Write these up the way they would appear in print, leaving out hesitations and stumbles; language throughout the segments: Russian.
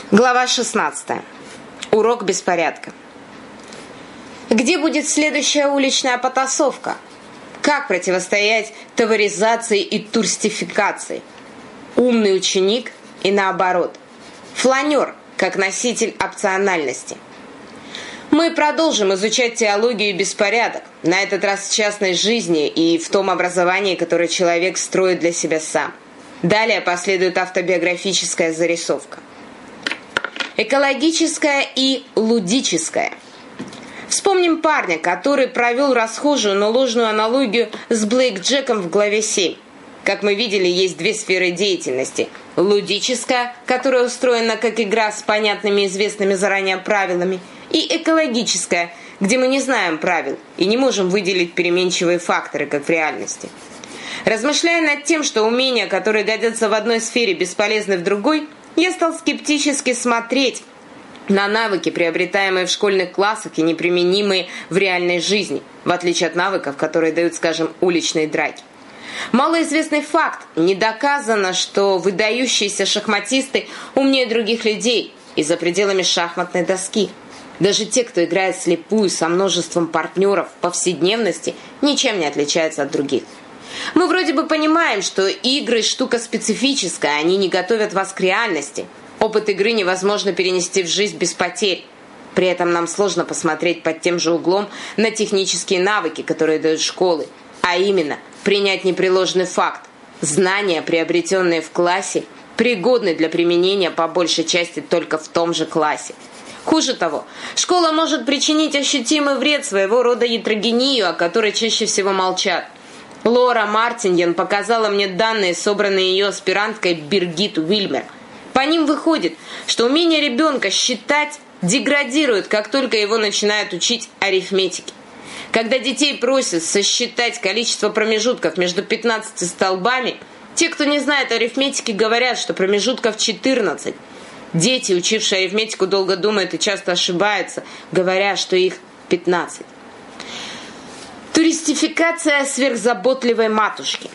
Глава 16. Урок беспорядка. Где будет следующая уличная потасовка? Как противостоять товаризации и туристификации? Умный ученик и наоборот. Фланер, как носитель опциональности. Мы продолжим изучать теологию и беспорядок, на этот раз в частной жизни и в том образовании, которое человек строит для себя сам. Далее последует автобиографическая зарисовка. Экологическое и лудическое. Вспомним парня, который провел расхожую, но ложную аналогию с Блейк Джеком в главе 7. Как мы видели, есть две сферы деятельности. Лудическая, которая устроена как игра с понятными известными заранее правилами, и экологическая, где мы не знаем правил и не можем выделить переменчивые факторы, как в реальности. Размышляя над тем, что умения, которые годятся в одной сфере, бесполезны в другой, я стал скептически смотреть на навыки, приобретаемые в школьных классах и неприменимые в реальной жизни, в отличие от навыков, которые дают, скажем, уличные драки. Малоизвестный факт: не доказано, что выдающиеся шахматисты умнее других людей и за пределами шахматной доски. Даже те, кто играет вслепую со множеством партнеров в повседневности, ничем не отличаются от других. Мы вроде бы понимаем, что игры – штука специфическая, они не готовят вас к реальности. Опыт игры невозможно перенести в жизнь без потерь. При этом нам сложно посмотреть под тем же углом на технические навыки, которые дают школы. А именно, принять непреложный факт. Знания, приобретенные в классе, пригодны для применения по большей части только в том же классе. Хуже того, школа может причинить ощутимый вред, своего рода ятрогению, о которой чаще всего молчат. Лора Мартиньен показала мне данные, собранные ее аспиранткой Биргит Уильмер. По ним выходит, что умение ребенка считать деградирует, как только его начинают учить арифметике. Когда детей просят сосчитать количество промежутков между 15 столбами, те, кто не знает арифметики, говорят, что промежутков 14. Дети, учившие арифметику, долго думают и часто ошибаются, говоря, что их 15. Туристификация сверхзаботливой матушки.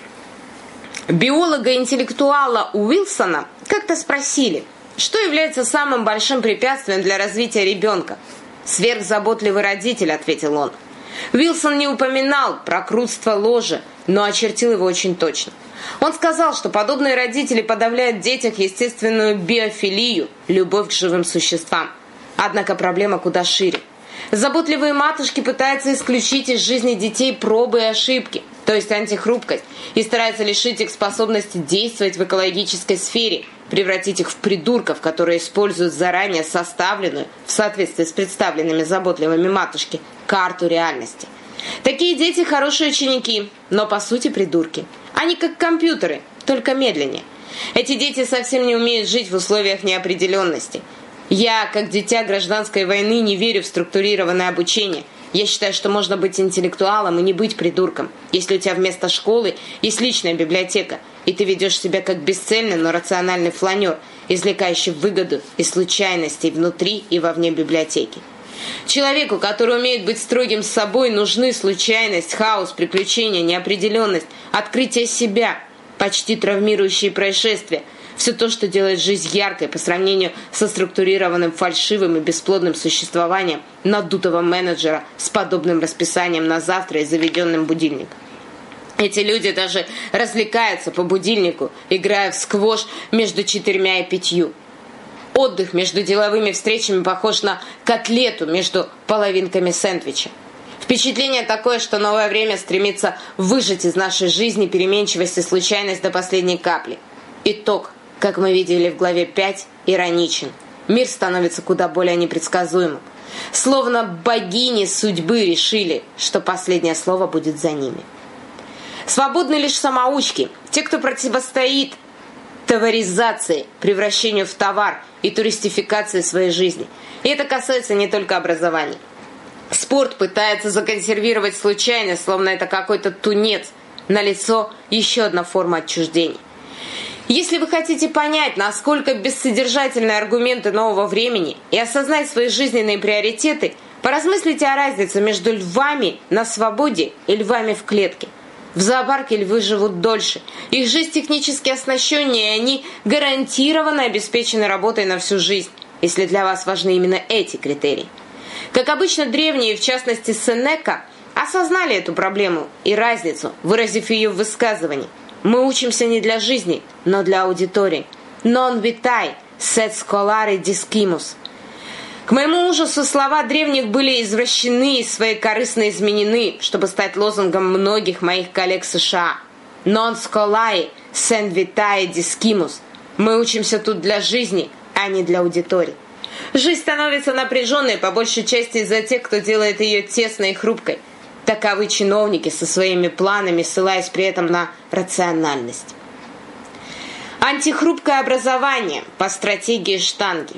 Биолога-интеллектуала Уилсона как-то спросили, что является самым большим препятствием для развития ребенка. «Сверхзаботливый родитель», — ответил он. Уилсон не упоминал прокрутство ложа, но очертил его очень точно. Он сказал, что подобные родители подавляют в детях естественную биофилию, любовь к живым существам. Однако проблема куда шире. Заботливые матушки пытаются исключить из жизни детей пробы и ошибки, то есть антихрупкость, и стараются лишить их способности действовать в экологической сфере, превратить их в придурков, которые используют заранее составленную, в соответствии с представленными заботливыми матушки, карту реальности. Такие дети хорошие ученики, но по сути придурки. Они как компьютеры, только медленнее. Эти дети совсем не умеют жить в условиях неопределенности. Я, как дитя гражданской войны, не верю в структурированное обучение. Я считаю, что можно быть интеллектуалом и не быть придурком, если у тебя вместо школы есть личная библиотека, и ты ведешь себя как бесцельный, но рациональный фланер, извлекающий выгоду из случайностей внутри и вовне библиотеки. Человеку, который умеет быть строгим с собой, нужны случайность, хаос, приключения, неопределенность, открытие себя, почти травмирующие происшествия. Все то, что делает жизнь яркой по сравнению со структурированным, фальшивым и бесплодным существованием надутого менеджера с подобным расписанием на завтра и заведенным будильником. Эти люди даже развлекаются по будильнику, играя в сквош между 4 и 5. Отдых между деловыми встречами похож на котлету между половинками сэндвича. Впечатление такое, что новое время стремится выжать из нашей жизни переменчивость и случайность до последней капли. Итог, как мы видели в главе 5, ироничен. Мир становится куда более непредсказуемым. Словно богини судьбы решили, что последнее слово будет за ними. Свободны лишь самоучки, те, кто противостоит товаризации, превращению в товар и туристификации своей жизни. И это касается не только образования. Спорт пытается законсервировать случайность, словно это какой-то тунец. Налицо еще одна форма отчуждения. Если вы хотите понять, насколько бессодержательны аргументы нового времени и осознать свои жизненные приоритеты, поразмыслите о разнице между львами на свободе и львами в клетке. В зоопарке львы живут дольше. Их жизнь технически оснащеннее, и они гарантированно обеспечены работой на всю жизнь. если для вас важны именно эти критерии. Как обычно, древние, в частности Сенека, осознали эту проблему и разницу, выразив ее в высказывании. Мы учимся не для жизни, но для аудитории. Non vitae, sed scholare discimus. К моему ужасу слова древних были извращены и своекорыстно изменены, чтобы стать лозунгом многих моих коллег США. Non scholare, sed vitae discimus. Мы учимся тут для жизни, а не для аудитории. Жизнь становится напряженной, по большей части из-за тех, кто делает ее тесной и хрупкой. Таковы чиновники со своими планами, ссылаясь при этом на рациональность. Антихрупкое образование по стратегии штанги.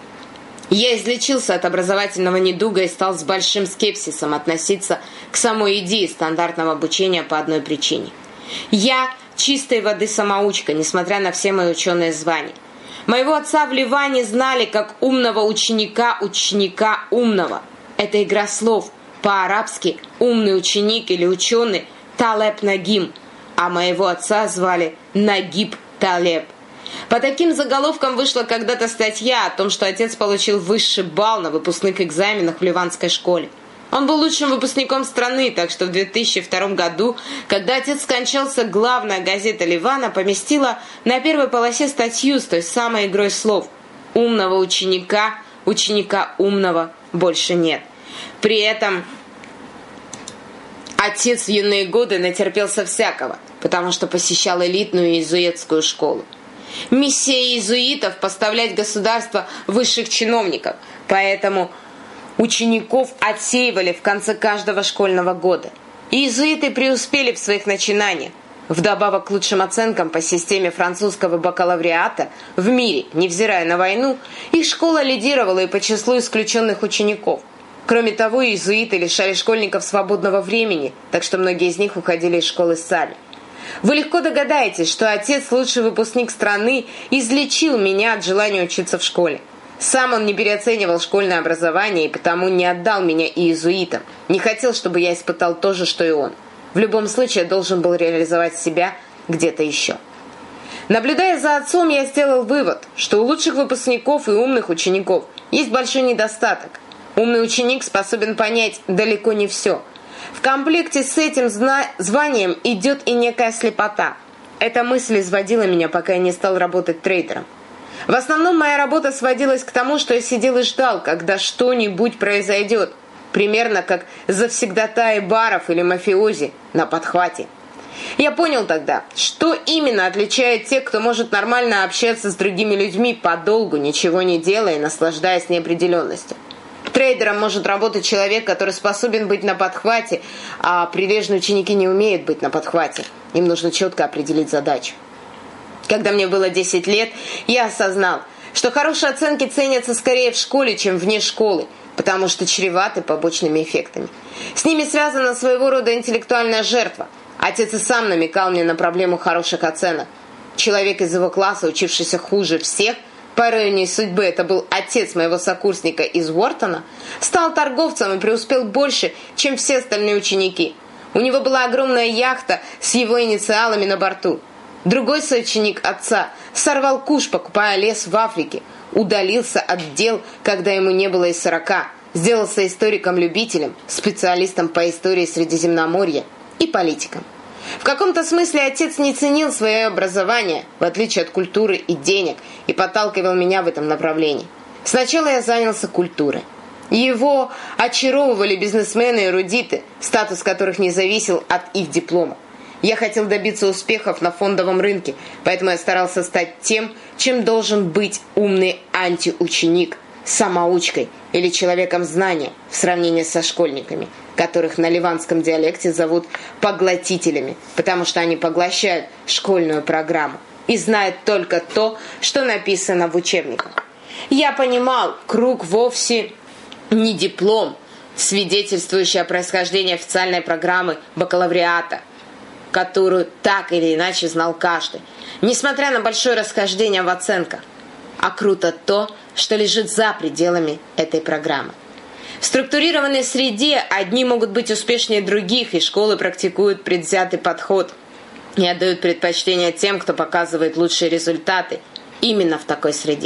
Я излечился от образовательного недуга и стал с большим скепсисом относиться к самой идее стандартного обучения по одной причине. Я чистой воды самоучка, несмотря на все мои ученые звания. Моего отца в Ливане знали как умного ученика умного. Это игра слов. По-арабски умный ученик или ученый Талеб Нагим, а моего отца звали Нагиб Талеб. По таким заголовкам вышла когда-то статья о том, что отец получил высший балл на выпускных экзаменах в ливанской школе. Он был лучшим выпускником страны, так что в 2002 году, когда отец скончался, главная газета Ливана поместила на первой полосе статью с той самой игрой слов. Умного ученика умного больше нет. При этом отец в юные годы натерпелся всякого, потому что посещал элитную иезуитскую школу. Миссия иезуитов – поставлять государство высших чиновников, поэтому учеников отсеивали в конце каждого школьного года. Иезуиты преуспели в своих начинаниях. Вдобавок к лучшим оценкам по системе французского бакалавриата в мире, невзирая на войну, их школа лидировала и по числу исключенных учеников. Кроме того, иезуиты лишали школьников свободного времени, так что многие из них уходили из школы сами. Вы легко догадаетесь, что отец, лучший выпускник страны, излечил меня от желания учиться в школе. Сам он не переоценивал школьное образование и потому не отдал меня иезуитам. Не хотел, чтобы я испытал то же, что и он. В любом случае, я должен был реализовать себя где-то еще. Наблюдая за отцом, я сделал вывод, что у лучших выпускников и умных учеников есть большой недостаток. Умный ученик способен понять далеко не все. В комплекте с этим званием идет и некая слепота. Эта мысль изводила меня, пока я не стал работать трейдером. В основном моя работа сводилась к тому, что я сидел и ждал, когда что-нибудь произойдет. Примерно как завсегдатаи баров или мафиози на подхвате. Я понял тогда, что именно отличает тех, кто может нормально общаться с другими людьми подолгу, ничего не делая и наслаждаясь неопределенностью. Трейдером может работать человек, который способен быть на подхвате, а прилежные ученики не умеют быть на подхвате. Им нужно четко определить задачу. Когда мне было 10 лет, я осознал, что хорошие оценки ценятся скорее в школе, чем вне школы, потому что чреваты побочными эффектами. С ними связана своего рода интеллектуальная жертва. Отец и сам намекал мне на проблему хороших оценок. Человек из его класса, учившийся хуже всех, по иронии судьбы, это был отец моего сокурсника из Уортона, стал торговцем и преуспел больше, чем все остальные ученики. У него была огромная яхта с его инициалами на борту. Другой соученик отца сорвал куш, покупая лес в Африке, удалился от дел, когда ему не было и 40, сделался историком-любителем, специалистом по истории Средиземноморья и политиком. В каком-то смысле отец не ценил свое образование, в отличие от культуры и денег, и подталкивал меня в этом направлении. Сначала я занялся культурой. Его очаровывали бизнесмены-эрудиты, статус которых не зависел от их диплома. Я хотел добиться успехов на фондовом рынке, поэтому я старался стать тем, чем должен быть умный антиученик, самоучкой или человеком знания в сравнении со школьниками, которых на ливанском диалекте зовут поглотителями, потому что они поглощают школьную программу и знают только то, что написано в учебниках. Я понимал, круг вовсе не диплом, свидетельствующий о происхождении официальной программы бакалавриата, которую так или иначе знал каждый, несмотря на большое расхождение в оценках. А круто то, что лежит за пределами этой программы. В структурированной среде одни могут быть успешнее других, и школы практикуют предвзятый подход и отдают предпочтение тем, кто показывает лучшие результаты именно в такой среде.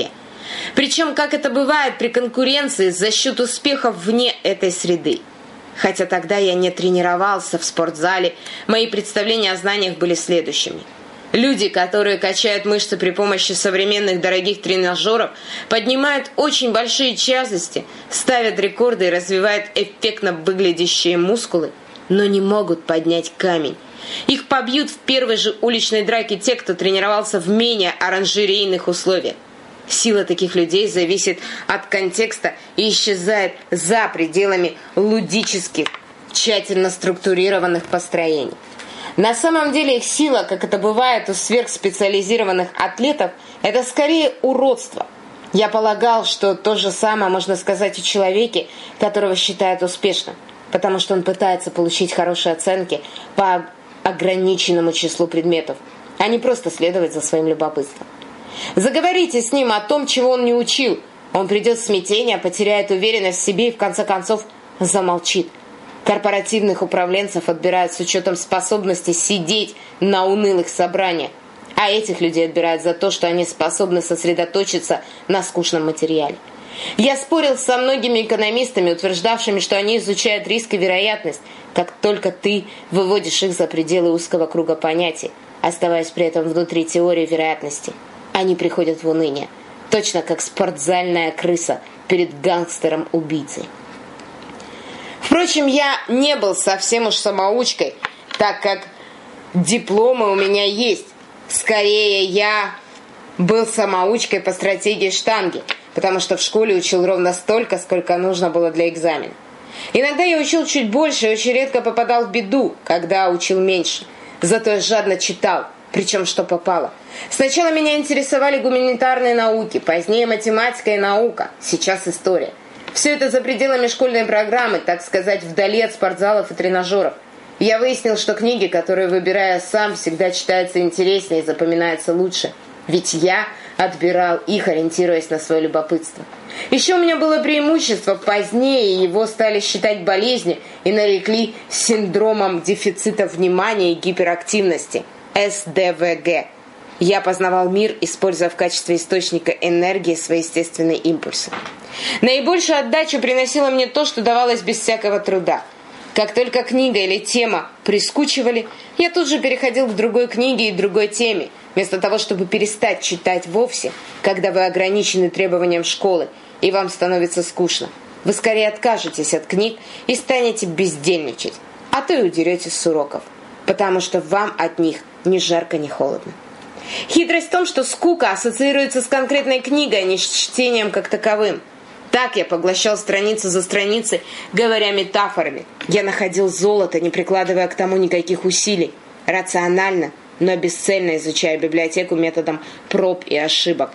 Причем, как это бывает при конкуренции, за счет успехов вне этой среды. Хотя тогда я не тренировался в спортзале, мои представления о знаниях были следующими. Люди, которые качают мышцы при помощи современных дорогих тренажеров, поднимают очень большие тяжести, ставят рекорды и развивают эффектно выглядящие мускулы, но не могут поднять камень. Их побьют в первой же уличной драке те, кто тренировался в менее оранжерейных условиях. Сила таких людей зависит от контекста и исчезает за пределами лудических, тщательно структурированных построений. На самом деле их сила, как это бывает у сверхспециализированных атлетов, это скорее уродство. Я полагал, что то же самое можно сказать о человеке, которого считают успешным, потому что он пытается получить хорошие оценки по ограниченному числу предметов, а не просто следовать за своим любопытством. Заговорите с ним о том, чего он не учил. Он придет в смятение, потеряет уверенность в себе и в конце концов замолчит. Корпоративных управленцев отбирают с учетом способности сидеть на унылых собраниях, а этих людей отбирают за то, что они способны сосредоточиться на скучном материале. Я спорил со многими экономистами, утверждавшими, что они изучают риск и вероятность, как только ты выводишь их за пределы узкого круга понятий, оставаясь при этом внутри теории вероятности. Они приходят в уныние, точно как спортзальная крыса перед гангстером-убийцей. Впрочем, я не был совсем уж самоучкой, так как дипломы у меня есть. Скорее, я был самоучкой по стратегии штанги, потому что в школе учил ровно столько, сколько нужно было для экзамена. Иногда я учил чуть больше и очень редко попадал в беду, когда учил меньше. Зато я жадно читал, причем что попало. Сначала меня интересовали гуманитарные науки, позднее математика и наука, сейчас история. Все это за пределами школьной программы, так сказать, вдали от спортзалов и тренажеров. Я выяснил, что книги, которые выбираю сам, всегда читаются интереснее и запоминаются лучше. Ведь я отбирал их, ориентируясь на свое любопытство. Еще у меня было преимущество, позднее его стали считать болезнью и нарекли синдромом дефицита внимания и гиперактивности – СДВГ. Я познавал мир, используя в качестве источника энергии свои естественные импульсы. Наибольшую отдачу приносило мне то, что давалось без всякого труда. Как только книга или тема прискучивали, я тут же переходил к другой книге и другой теме, вместо того, чтобы перестать читать вовсе, когда вы ограничены требованием школы, и вам становится скучно. Вы скорее откажетесь от книг и станете бездельничать, а то и удеретесь с уроков, потому что вам от них ни жарко, ни холодно. Хитрость в том, что скука ассоциируется с конкретной книгой, а не с чтением как таковым. Так я поглощал страницу за страницей, говоря метафорами. Я находил золото, не прикладывая к тому никаких усилий. Рационально, но бесцельно изучая библиотеку методом проб и ошибок.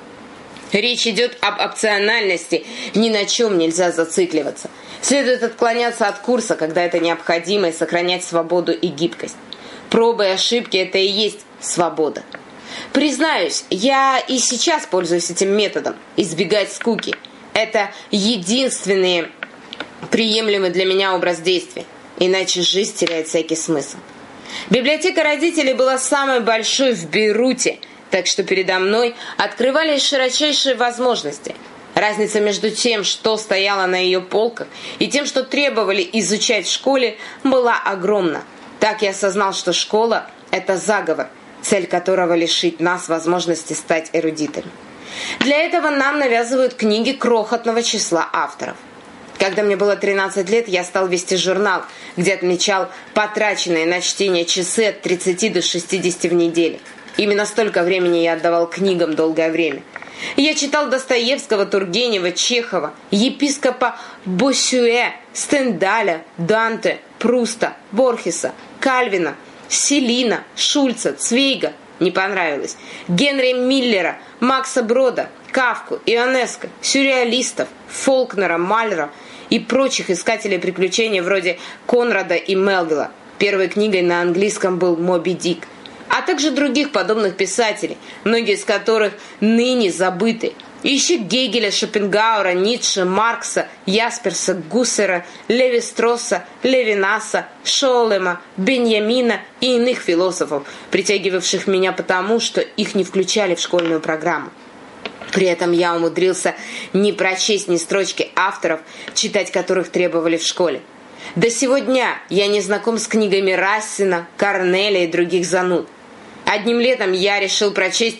Речь идет об опциональности, ни на чем нельзя зацикливаться. Следует отклоняться от курса, когда это необходимо, и сохранять свободу и гибкость. Пробы и ошибки – это и есть свобода. Признаюсь, я и сейчас пользуюсь этим методом – избегать скуки. Это единственный приемлемый для меня образ действия, иначе жизнь теряет всякий смысл. Библиотека родителей была самой большой в Бейруте, так что передо мной открывались широчайшие возможности. Разница между тем, что стояло на ее полках, и тем, что требовали изучать в школе, была огромна. Так я осознал, что школа – это заговор, цель которого лишить нас возможности стать эрудитами. Для этого нам навязывают книги крохотного числа авторов. Когда мне было 13 лет, я стал вести журнал, где отмечал потраченные на чтение часы от 30 до 60 в неделю. Именно столько времени я отдавал книгам долгое время. Я читал Достоевского, Тургенева, Чехова, епископа Боссюэ, Стендаля, Данте, Пруста, Борхеса, Кальвина, Селина, Шульца, Цвейга. Не понравилось. Генри Миллера, Макса Брода, Кафку, Ионеско, сюрреалистов, Фолкнера, Мальера и прочих искателей приключений вроде Конрада и Мелвилла. Первой книгой на английском был «Моби Дик», а также других подобных писателей, многие из которых ныне забыты. Ищи Гегеля, Шопенгауэра, Ницше, Маркса, Ясперса, Гуссера, Леви-Стросса, Левинаса, Шолема, Беньямина и иных философов, притягивавших меня потому, что их не включали в школьную программу. При этом я умудрился не прочесть ни строчки авторов, читать которых требовали в школе. До сего дня я не знаком с книгами Рассена, Корнеля и других зануд. Одним летом я решил прочесть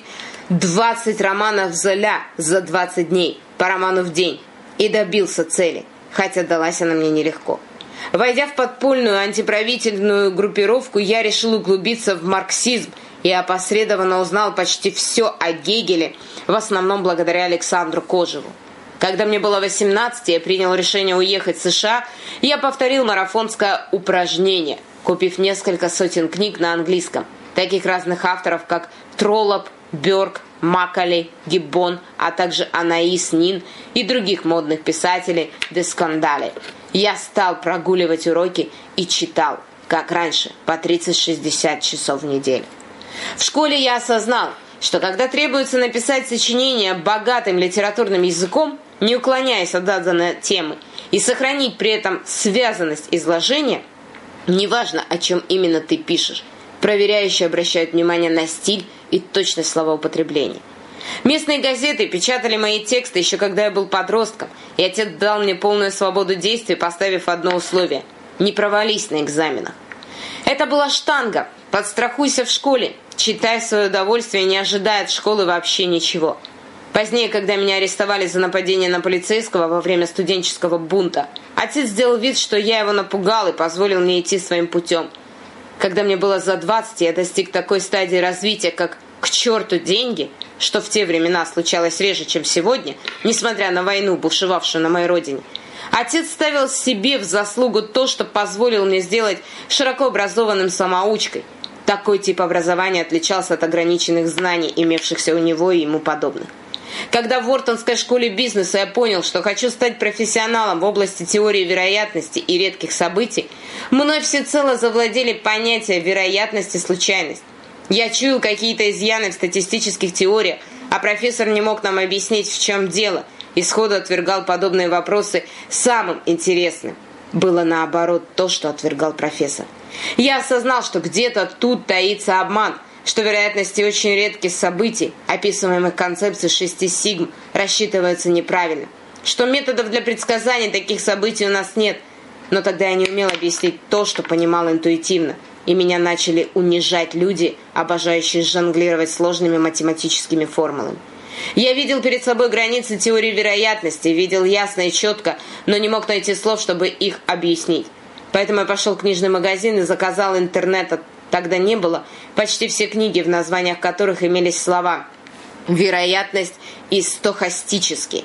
20 романов Золя за 20 дней, по роману в день, и добился цели, хотя далась она мне нелегко. Войдя в подпольную антиправительственную группировку, я решил углубиться в марксизм и опосредованно узнал почти все о Гегеле, в основном благодаря Александру Кожеву. Когда мне было 18, я принял решение уехать в США, и я повторил марафонское упражнение, купив несколько сотен книг на английском, таких разных авторов, как Троллоп, Бёрк, Макколей, Гиббон, а также Анаис Нин и других модных писателей де Скандале. Я стал прогуливать уроки и читал, как раньше, по 30-60 часов в неделю. В школе я осознал, что когда требуется написать сочинение богатым литературным языком, не уклоняясь от заданной темы, и сохранить при этом связанность изложения, неважно, о чем именно ты пишешь, проверяющие обращают внимание на стиль и точность словоупотребления. Местные газеты печатали мои тексты еще когда я был подростком, и отец дал мне полную свободу действий, поставив одно условие – не провались на экзаменах. Это была штанга «Подстрахуйся в школе, читай в свое удовольствие, не ожидая от школы вообще ничего». Позднее, когда меня арестовали за нападение на полицейского во время студенческого бунта, отец сделал вид, что я его напугал и позволил мне идти своим путем. Когда мне было за 20, я достиг такой стадии развития, как «к черту деньги», что в те времена случалось реже, чем сегодня, несмотря на войну, бушевавшую на моей родине. Отец ставил себе в заслугу то, что позволил мне сделать широко образованным самоучкой. Такой тип образования отличался от ограниченных знаний, имевшихся у него и ему подобных. Когда в Уортонской школе бизнеса я понял, что хочу стать профессионалом в области теории вероятности и редких событий, мной всецело завладели понятия вероятности и случайность. Я чуял какие-то изъяны в статистических теориях, а профессор не мог нам объяснить, в чем дело, и сходу отвергал подобные вопросы самым интересным. Было наоборот то, что отвергал профессор. Я осознал, что где-то тут таится обман, что вероятности очень редких событий, описываемых концепцией 6 сигм, рассчитываются неправильно, что методов для предсказания таких событий у нас нет. Но тогда я не умел объяснить то, что понимал интуитивно, и меня начали унижать люди, обожающие жонглировать сложными математическими формулами. Я видел перед собой границы теории вероятности, видел ясно и четко, но не мог найти слов, чтобы их объяснить. Поэтому я пошел в книжный магазин и заказал интернет. Тогда не было почти все книги, в названиях которых имелись слова «вероятность» и «стохастический».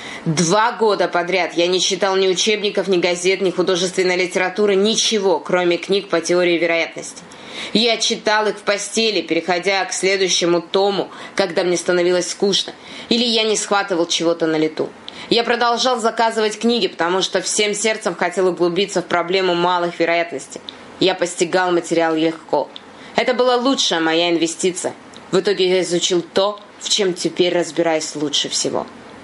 2 года подряд я не читал ни учебников, ни газет, ни художественной литературы, ничего, кроме книг по теории вероятности. Я читал их в постели, переходя к следующему тому, когда мне становилось скучно, или я не схватывал чего-то на лету. Я продолжал заказывать книги, потому что всем сердцем хотел углубиться в проблему малых вероятностей. Я постигал материал легко. Это была лучшая моя инвестиция. В итоге я изучил то, в чем теперь разбираюсь лучше всего.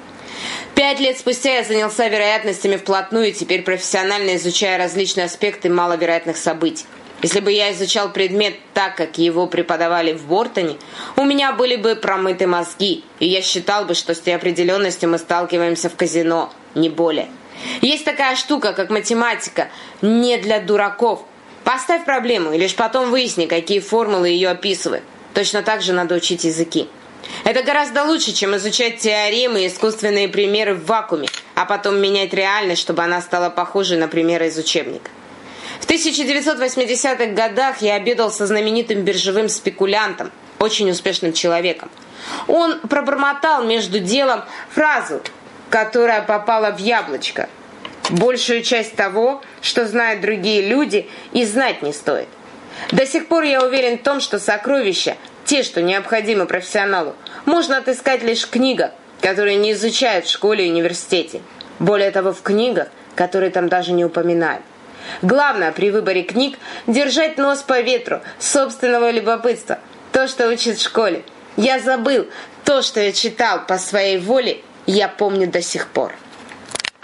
5 лет спустя я занялся вероятностями вплотную и теперь профессионально изучаю различные аспекты маловероятных событий. Если бы я изучал предмет так, как его преподавали в Уортоне, у меня были бы промыты мозги, и я считал бы, что с неопределенностью мы сталкиваемся в казино, не более. Есть такая штука, как математика, не для дураков. Поставь проблему, и лишь потом выясни, какие формулы ее описывают. Точно так же надо учить языки. Это гораздо лучше, чем изучать теоремы и искусственные примеры в вакууме, а потом менять реальность, чтобы она стала похожей на примеры из учебника. В 1980-х годах я обедал со знаменитым биржевым спекулянтом, очень успешным человеком. Он пробормотал между делом фразу, которая попала в яблочко. Большую часть того, что знают другие люди, и знать не стоит. До сих пор я уверен в том, что сокровища, те, что необходимы профессионалу, можно отыскать лишь в книгах, которые не изучают в школе и университете. Более того, в книгах, которые там даже не упоминают. Главное при выборе книг – держать нос по ветру собственного любопытства. То, что учат в школе. Я забыл. То, что я читал по своей воле, я помню до сих пор.